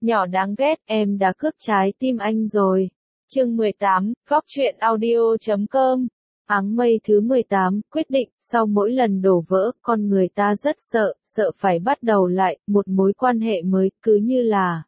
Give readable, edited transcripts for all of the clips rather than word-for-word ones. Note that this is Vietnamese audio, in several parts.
Nhỏ đáng ghét, em đã cướp trái tim anh rồi. Chương 18, Góc truyện audio.com. Áng mây thứ 18, quyết định, sau mỗi lần đổ vỡ, con người ta rất sợ phải bắt đầu lại, một mối quan hệ mới, cứ như là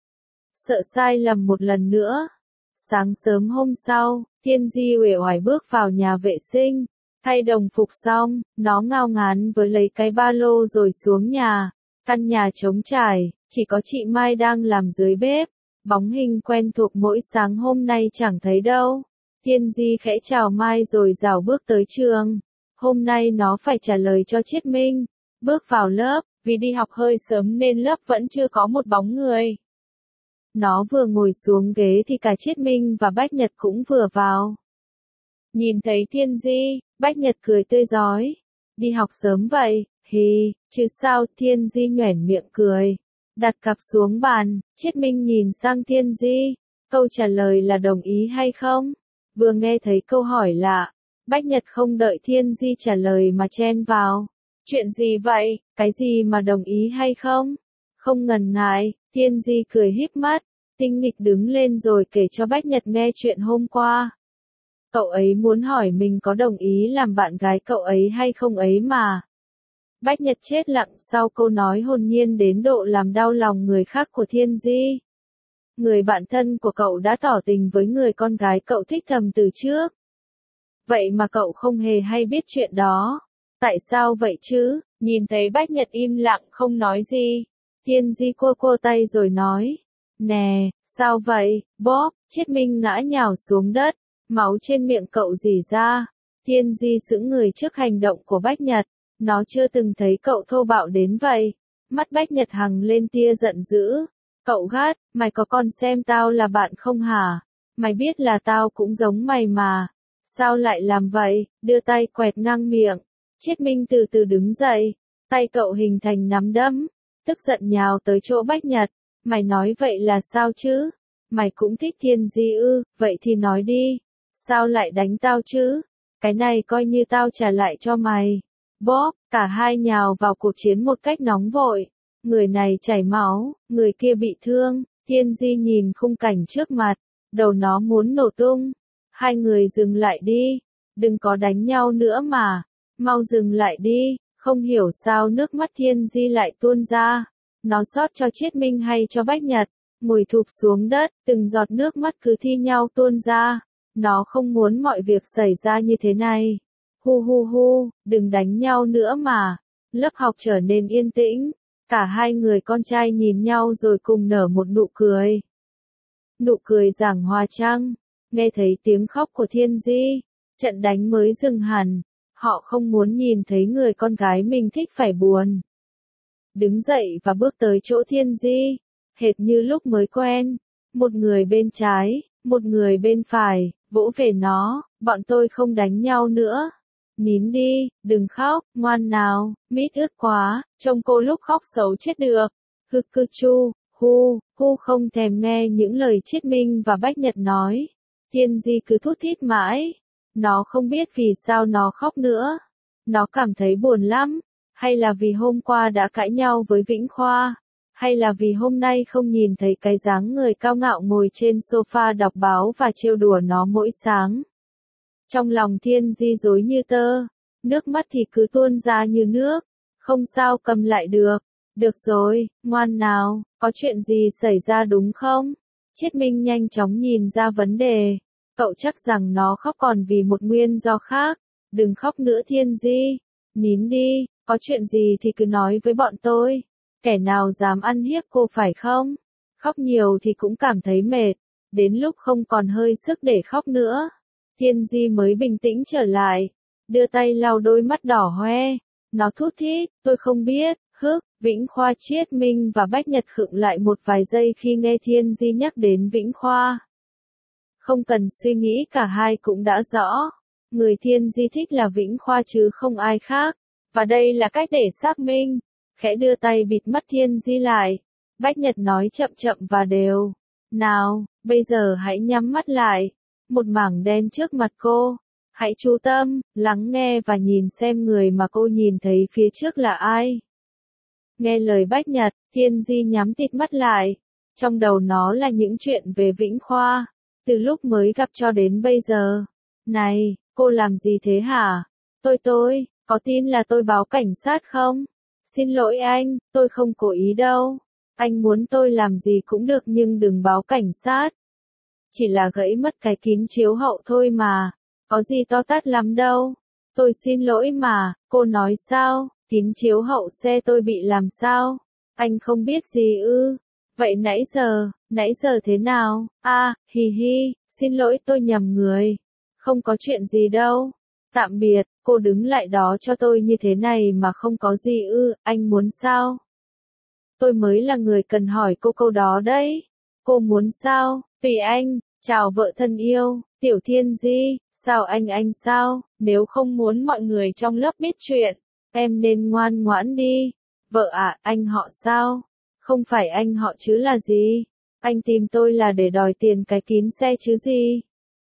sợ sai lầm một lần nữa. Sáng sớm hôm sau, Thiên Di uể oải bước vào nhà vệ sinh, thay đồng phục xong, nó ngao ngán với lấy cái ba lô rồi xuống nhà. Căn nhà trống trải, chỉ có chị Mai đang làm dưới bếp, bóng hình quen thuộc mỗi sáng hôm nay chẳng thấy đâu. Thiên Di khẽ chào Mai rồi rảo bước tới trường. Hôm nay nó phải trả lời cho Triết Minh. Bước vào lớp, vì đi học hơi sớm nên lớp vẫn chưa có một bóng người. Nó vừa ngồi xuống ghế thì cả Triết Minh và Bách Nhật cũng vừa vào. Nhìn thấy Thiên Di, Bách Nhật cười tươi rói. Đi học sớm vậy, hì, chứ sao? Thiên Di nhoẻn miệng cười. Đặt cặp xuống bàn, Triết Minh nhìn sang Thiên Di. Câu trả lời là đồng ý hay không? Vừa nghe thấy câu hỏi lạ, Bách Nhật không đợi Thiên Di trả lời mà chen vào. Chuyện gì vậy? Cái gì mà đồng ý hay không? Không ngần ngại, Thiên Di cười híp mắt, tinh nghịch đứng lên rồi kể cho Bách Nhật nghe chuyện hôm qua. Cậu ấy muốn hỏi mình có đồng ý làm bạn gái cậu ấy hay không ấy mà. Bách Nhật chết lặng sau câu nói hồn nhiên đến độ làm đau lòng người khác của Thiên Di. Người bạn thân của cậu đã tỏ tình với người con gái cậu thích thầm từ trước. Vậy mà cậu không hề hay biết chuyện đó. Tại sao vậy chứ? Nhìn thấy Bách Nhật im lặng không nói gì, Thiên Di cua tay rồi nói. Nè, sao vậy? Bóp, Triết Minh ngã nhào xuống đất, máu trên miệng cậu rỉ ra. Thiên Di sững người trước hành động của Bách Nhật. Nó chưa từng thấy cậu thô bạo đến vậy. Mắt Bách Nhật hằng lên tia giận dữ. Cậu gắt, mày có còn xem tao là bạn không hả? Mày biết là tao cũng giống mày mà. Sao lại làm vậy? Đưa tay quẹt ngang miệng. Triết Minh từ từ đứng dậy. Tay cậu hình thành nắm đấm. Tức giận nhào tới chỗ Bách Nhật. Mày nói vậy là sao chứ? Mày cũng thích Thiên Di ư? Vậy thì nói đi. Sao lại đánh tao chứ? Cái này coi như tao trả lại cho mày. Bóp, cả hai nhào vào cuộc chiến một cách nóng vội. Người này chảy máu, người kia bị thương. Thiên Di nhìn khung cảnh trước mặt, đầu nó muốn nổ tung. Hai người dừng lại đi, đừng có đánh nhau nữa mà, mau dừng lại đi. Không hiểu sao nước mắt Thiên Di lại tuôn ra. Nó xót cho Triết Minh hay cho Bách Nhật, ngồi thụp xuống đất, từng giọt nước mắt cứ thi nhau tuôn ra. Nó không muốn mọi việc xảy ra như thế này. Hu, đừng đánh nhau nữa mà. Lớp học trở nên yên tĩnh. Cả hai người con trai nhìn nhau rồi cùng nở một nụ cười. Nụ cười giảng hòa trăng. Nghe thấy tiếng khóc của Thiên Di, trận đánh mới dừng hẳn. Họ không muốn nhìn thấy người con gái mình thích phải buồn. Đứng dậy và bước tới chỗ Thiên Di, hệt như lúc mới quen. Một người bên trái, một người bên phải, vỗ về nó. Bọn tôi không đánh nhau nữa. Nín đi, đừng khóc, ngoan nào, mít ướt quá, trông cô lúc khóc xấu chết được. Hư chu, hu không thèm nghe những lời Triết Minh và Bách Nhật nói. Thiên Di cứ thút thít mãi. Nó không biết vì sao nó khóc nữa. Nó cảm thấy buồn lắm. Hay là vì hôm qua đã cãi nhau với Vĩnh Khoa. Hay là vì hôm nay không nhìn thấy cái dáng người cao ngạo ngồi trên sofa đọc báo và trêu đùa nó mỗi sáng. Trong lòng Thiên Di rối như tơ, nước mắt thì cứ tuôn ra như nước. Không sao cầm lại được. Được rồi, ngoan nào, có chuyện gì xảy ra đúng không? Triết Minh nhanh chóng nhìn ra vấn đề. Cậu chắc rằng nó khóc còn vì một nguyên do khác. Đừng khóc nữa Thiên Di. Nín đi, có chuyện gì thì cứ nói với bọn tôi. Kẻ nào dám ăn hiếp cô phải không? Khóc nhiều thì cũng cảm thấy mệt. Đến lúc không còn hơi sức để khóc nữa. Thiên Di mới bình tĩnh trở lại, đưa tay lau đôi mắt đỏ hoe. Nó thút thít, tôi không biết. Vĩnh Khoa. Triết Minh và Bách Nhật khựng lại một vài giây khi nghe Thiên Di nhắc đến Vĩnh Khoa. Không cần suy nghĩ cả hai cũng đã rõ. Người Thiên Di thích là Vĩnh Khoa chứ không ai khác. Và đây là cách để xác minh. Khẽ đưa tay bịt mắt Thiên Di lại. Bách Nhật nói chậm chậm và đều. Nào, bây giờ hãy nhắm mắt lại. Một mảng đen trước mặt cô. Hãy chú tâm, lắng nghe và nhìn xem người mà cô nhìn thấy phía trước là ai. Nghe lời Bách Nhật, Thiên Di nhắm tịt mắt lại. Trong đầu nó là những chuyện về Vĩnh Khoa, từ lúc mới gặp cho đến bây giờ. Này, cô làm gì thế hả? Tôi, có tin là tôi báo cảnh sát không? Xin lỗi anh, tôi không cố ý đâu. Anh muốn tôi làm gì cũng được nhưng đừng báo cảnh sát. Chỉ là gãy mất cái kính chiếu hậu thôi mà, có gì to tát lắm đâu. Tôi xin lỗi mà, cô nói sao, kính chiếu hậu xe tôi bị làm sao? Anh không biết gì ư? Vậy nãy giờ thế nào? Hì hì, xin lỗi tôi nhầm người. Không có chuyện gì đâu. Tạm biệt, cô đứng lại đó cho tôi như thế này mà không có gì ư, anh muốn sao? Tôi mới là người cần hỏi cô câu đó đấy. Cô muốn sao? Tùy anh, chào vợ thân yêu, Tiểu Thiên Di, sao anh sao? Nếu không muốn mọi người trong lớp biết chuyện, em nên ngoan ngoãn đi. Vợ anh họ sao? Không phải anh họ chứ là gì? Anh tìm tôi là để đòi tiền cái kín xe chứ gì?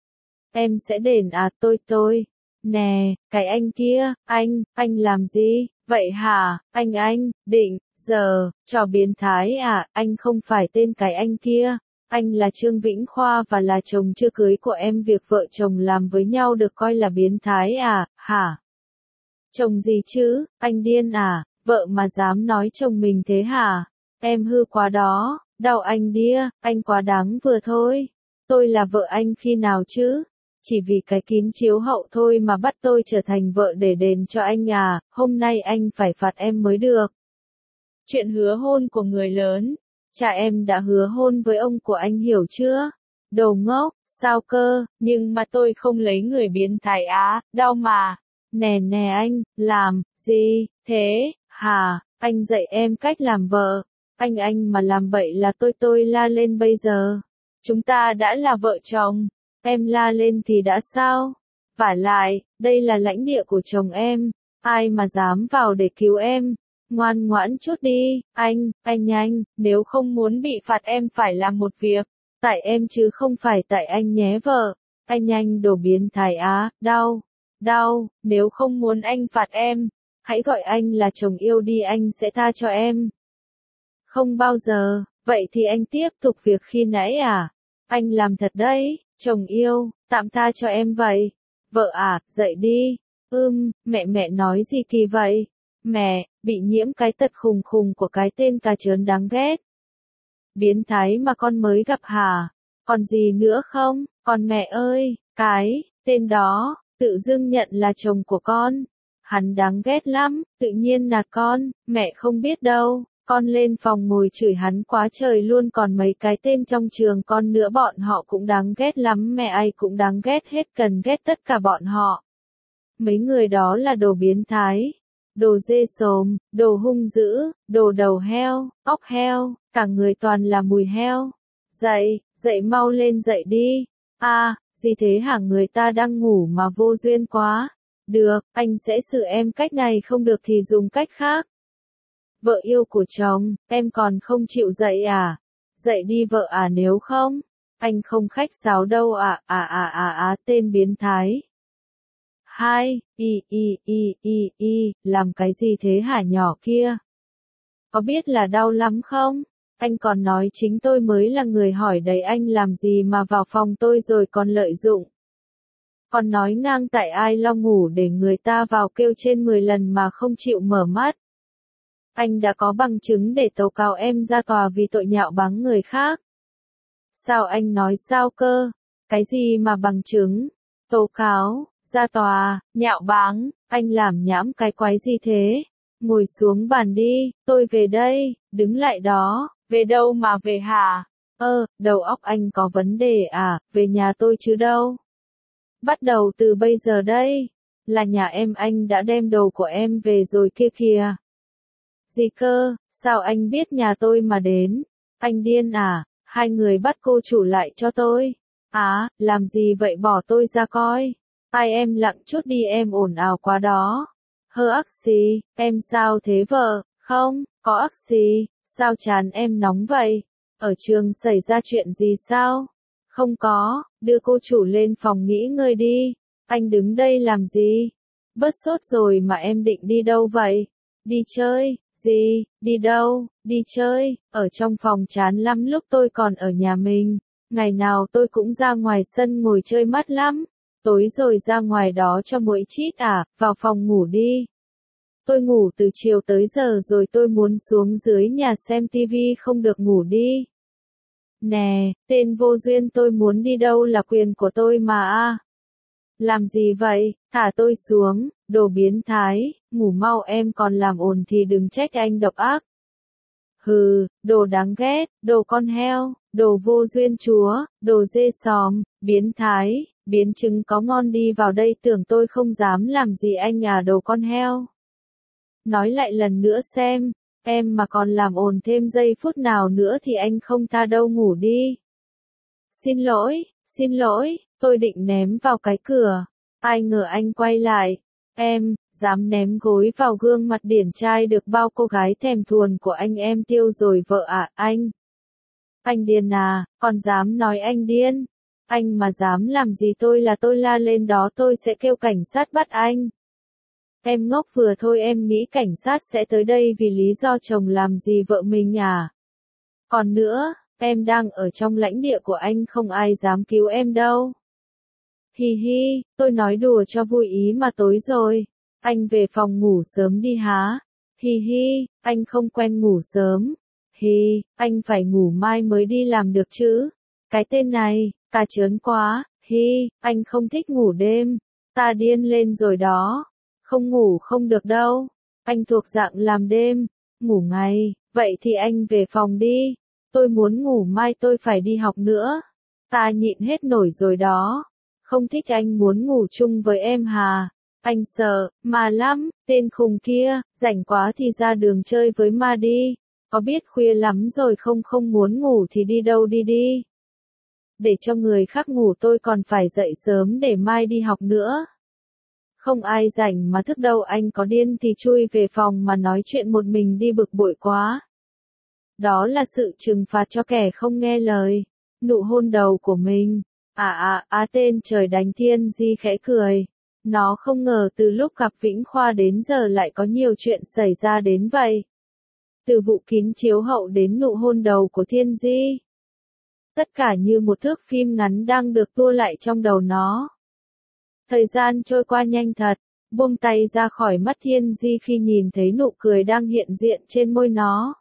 Em sẽ đền tôi. Nè, cái anh kia, anh làm gì? Vậy hả, anh, định, giờ, trò biến thái anh không phải tên cái anh kia. Anh là Trương Vĩnh Khoa và là chồng chưa cưới của em, việc vợ chồng làm với nhau được coi là biến thái hả? Chồng gì chứ, anh điên vợ mà dám nói chồng mình thế hả? Em hư quá đó, đau anh đĩa, anh quá đáng vừa thôi. Tôi là vợ anh khi nào chứ? Chỉ vì cái kín chiếu hậu thôi mà bắt tôi trở thành vợ để đền cho anh hôm nay anh phải phạt em mới được. Chuyện hứa hôn của người lớn. Cha em đã hứa hôn với ông của anh hiểu chưa? Đồ ngốc, sao cơ, nhưng mà tôi không lấy người biến thái đau mà. Nè anh, làm, gì, thế, hả, anh dạy em cách làm vợ. Anh mà làm bậy là tôi la lên bây giờ. Chúng ta đã là vợ chồng, em la lên thì đã sao? Vả lại, đây là lãnh địa của chồng em, ai mà dám vào để cứu em? Ngoan ngoãn chút đi, anh, nếu không muốn bị phạt em phải làm một việc, tại em chứ không phải tại anh nhé vợ. Anh đồ biến thái đau, nếu không muốn anh phạt em, hãy gọi anh là chồng yêu đi, anh sẽ tha cho em. Không bao giờ, vậy thì anh tiếp tục việc khi nãy Anh làm thật đấy, chồng yêu, tạm tha cho em vậy. Vợ dậy đi. Mẹ nói gì kỳ vậy? Mẹ, bị nhiễm cái tật khùng khùng của cái tên cà chớn đáng ghét. Biến thái mà con mới gặp hả? Còn gì nữa không? Con mẹ ơi, cái tên đó, tự dưng nhận là chồng của con. Hắn đáng ghét lắm, tự nhiên là con, mẹ không biết đâu. Con lên phòng ngồi chửi hắn quá trời luôn, còn mấy cái tên trong trường con nữa bọn họ cũng đáng ghét lắm, mẹ ai cũng đáng ghét hết, cần ghét tất cả bọn họ. Mấy người đó là đồ biến thái, đồ dê xồm, đồ hung dữ, đồ đầu heo, óc heo, cả người toàn là mùi heo. Dậy mau lên dậy đi. Gì thế hả, người ta đang ngủ mà vô duyên quá. Được, anh sẽ xử em cách này, không được thì dùng cách khác. Vợ yêu của chồng, em còn không chịu dậy Dậy đi vợ nếu không, anh không khách sáo đâu tên biến thái. Làm cái gì thế hả nhỏ kia? Có biết là đau lắm không? Anh còn nói chính tôi mới là người hỏi đấy, anh làm gì mà vào phòng tôi rồi còn lợi dụng. Còn nói ngang tại ai lo ngủ để người ta vào kêu trên 10 lần mà không chịu mở mắt. Anh đã có bằng chứng để tố cáo em ra tòa vì tội nhạo báng người khác. Sao anh nói sao cơ? Cái gì mà bằng chứng? Tố cáo, ra tòa, nhạo báng, anh làm nhảm cái quái gì thế? Ngồi xuống bàn đi, tôi về đây, đứng lại đó, về đâu mà về hả? Đầu óc anh có vấn đề về nhà tôi chứ đâu. Bắt đầu từ bây giờ đây, là nhà em, anh đã đem đồ của em về rồi kia kìa. Gì cơ, sao anh biết nhà tôi mà đến? Anh điên hai người bắt cô chủ lại cho tôi. Làm gì vậy, bỏ tôi ra coi. Ai em lặng chút đi, em ồn ào quá đó. Ắc xì, em sao thế vợ? Không, có ắc xì, sao trán em nóng vậy? Ở trường xảy ra chuyện gì sao? Không có, đưa cô chủ lên phòng nghỉ ngơi đi. Anh đứng đây làm gì? Bớt sốt rồi mà, em định đi đâu vậy? Đi chơi, Gì, đi đâu, đi chơi, ở trong phòng chán lắm lúc tôi còn ở nhà mình. Ngày nào tôi cũng ra ngoài sân ngồi chơi mát lắm. Tối rồi ra ngoài đó cho muỗi chít à, vào phòng ngủ đi. Tôi ngủ từ chiều tới giờ rồi tôi muốn xuống dưới nhà xem tivi không được ngủ đi. Nè, tên vô duyên tôi muốn đi đâu là quyền của tôi mà à. Làm gì vậy, thả tôi xuống, đồ biến thái, ngủ mau em còn làm ồn thì đừng trách anh độc ác. Hừ, đồ đáng ghét, đồ con heo, đồ vô duyên chúa, đồ dê xóm, biến thái, biến chứng có ngon đi vào đây tưởng tôi không dám làm gì anh à đồ con heo. Nói lại lần nữa xem, em mà còn làm ồn thêm giây phút nào nữa thì anh không tha đâu ngủ đi. Xin lỗi, tôi định ném vào cái cửa. Ai ngờ anh quay lại. Em, dám ném gối vào gương mặt điển trai được bao cô gái thèm thuồng của anh em tiêu rồi vợ à, anh. Anh điên à, còn dám nói anh điên. Anh mà dám làm gì tôi là tôi la lên đó tôi sẽ kêu cảnh sát bắt anh. Em ngốc vừa thôi em nghĩ cảnh sát sẽ tới đây vì lý do chồng làm gì vợ mình à. Còn nữa, em đang ở trong lãnh địa của anh không ai dám cứu em đâu. Hi hi, tôi nói đùa cho vui ý mà tối rồi. Anh về phòng ngủ sớm đi há. Hi hi, anh không quen ngủ sớm. Hi, anh phải ngủ mai mới đi làm được chứ. Cái tên này, cà chớn quá. Hi, anh không thích ngủ đêm. Ta điên lên rồi đó. Không ngủ không được đâu. Anh thuộc dạng làm đêm, ngủ ngày. Vậy thì anh về phòng đi. Tôi muốn ngủ mai tôi phải đi học nữa. Ta nhịn hết nổi rồi đó. Không thích anh muốn ngủ chung với em hà. Anh sợ, mà lắm, tên khùng kia, rảnh quá thì ra đường chơi với ma đi. Có biết khuya lắm rồi không muốn ngủ thì đi đâu đi đi. Để cho người khác ngủ tôi còn phải dậy sớm để mai đi học nữa. Không ai rảnh mà thức đâu anh có điên thì chui về phòng mà nói chuyện một mình đi bực bội quá. Đó là sự trừng phạt cho kẻ không nghe lời. Nụ hôn đầu của mình. Tên trời đánh thiên di khẽ cười. Nó không ngờ từ lúc gặp Vĩnh Khoa đến giờ lại có nhiều chuyện xảy ra đến vậy. Từ vụ kín chiếu hậu đến nụ hôn đầu của Thiên Di. Tất cả như một thước phim ngắn đang được tua lại trong đầu nó. Thời gian trôi qua nhanh thật, buông tay ra khỏi mắt Thiên Di khi nhìn thấy nụ cười đang hiện diện trên môi nó.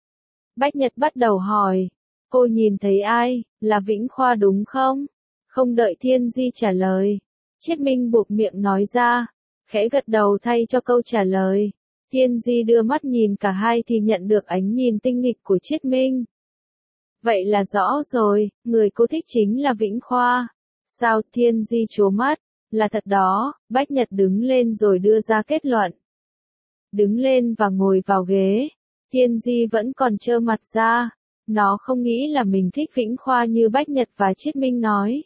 Bách Nhật bắt đầu hỏi, cô nhìn thấy ai, là Vĩnh Khoa đúng không? Không đợi Thiên Di trả lời, Chiết Minh buộc miệng nói ra, khẽ gật đầu thay cho câu trả lời. Thiên Di đưa mắt nhìn cả hai thì nhận được ánh nhìn tinh nghịch của Chiết Minh. Vậy là rõ rồi, người cô thích chính là Vĩnh Khoa. Sao? Thiên Di trố mắt. Là thật đó, Bách Nhật đứng lên rồi đưa ra kết luận. Đứng lên và ngồi vào ghế. Thiên Di vẫn còn trơ mặt ra. Nó không nghĩ là mình thích Vĩnh Khoa như Bách Nhật và Chiết Minh nói.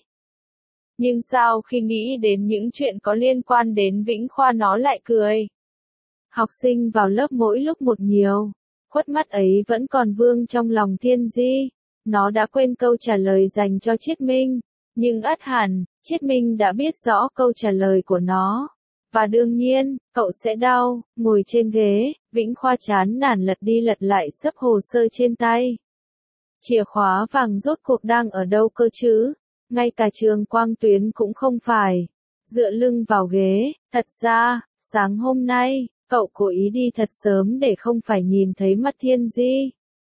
Nhưng sao khi nghĩ đến những chuyện có liên quan đến Vĩnh Khoa nó lại cười. Học sinh vào lớp mỗi lúc một nhiều. Khuất mắt ấy vẫn còn vương trong lòng Thiên Di. Nó đã quên câu trả lời dành cho Chiết Minh. Nhưng ắt hẳn, Chiết Minh đã biết rõ câu trả lời của nó. Và đương nhiên, cậu sẽ đau, ngồi trên ghế, Vĩnh Khoa chán nản lật đi lật lại xấp hồ sơ trên tay. Chìa khóa vàng rốt cuộc đang ở đâu cơ chứ? Ngay cả Trường Quang Tuyến cũng không phải. Dựa lưng vào ghế, thật ra, sáng hôm nay, cậu cố ý đi thật sớm để không phải nhìn thấy mặt Thiên Di.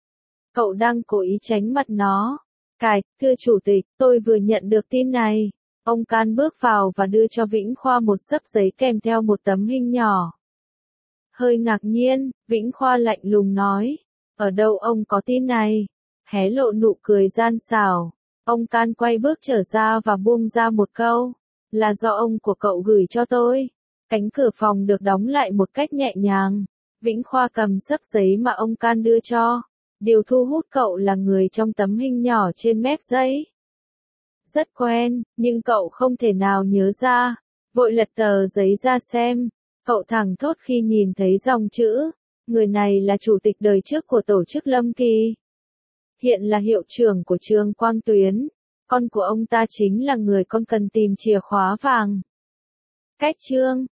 Cậu đang cố ý tránh mặt nó. Thưa chủ tịch, tôi vừa nhận được tin này. Ông Can bước vào và đưa cho Vĩnh Khoa một xấp giấy kèm theo một tấm hình nhỏ. Hơi ngạc nhiên, Vĩnh Khoa lạnh lùng nói. Ở đâu ông có tin này? Hé lộ nụ cười gian xảo. Ông Can quay bước trở ra và buông ra một câu. Là do ông của cậu gửi cho tôi. Cánh cửa phòng được đóng lại một cách nhẹ nhàng. Vĩnh Khoa cầm xấp giấy mà ông Can đưa cho. Điều thu hút cậu là người trong tấm hình nhỏ trên mép giấy. Rất quen, nhưng cậu không thể nào nhớ ra. Vội lật tờ giấy ra xem. Cậu thẳng thốt khi nhìn thấy dòng chữ. Người này là chủ tịch đời trước của tổ chức Lâm Kỳ. Hiện là hiệu trưởng của Trường Quang Tuyến. Con của ông ta chính là người con cần tìm chìa khóa vàng. Cách chương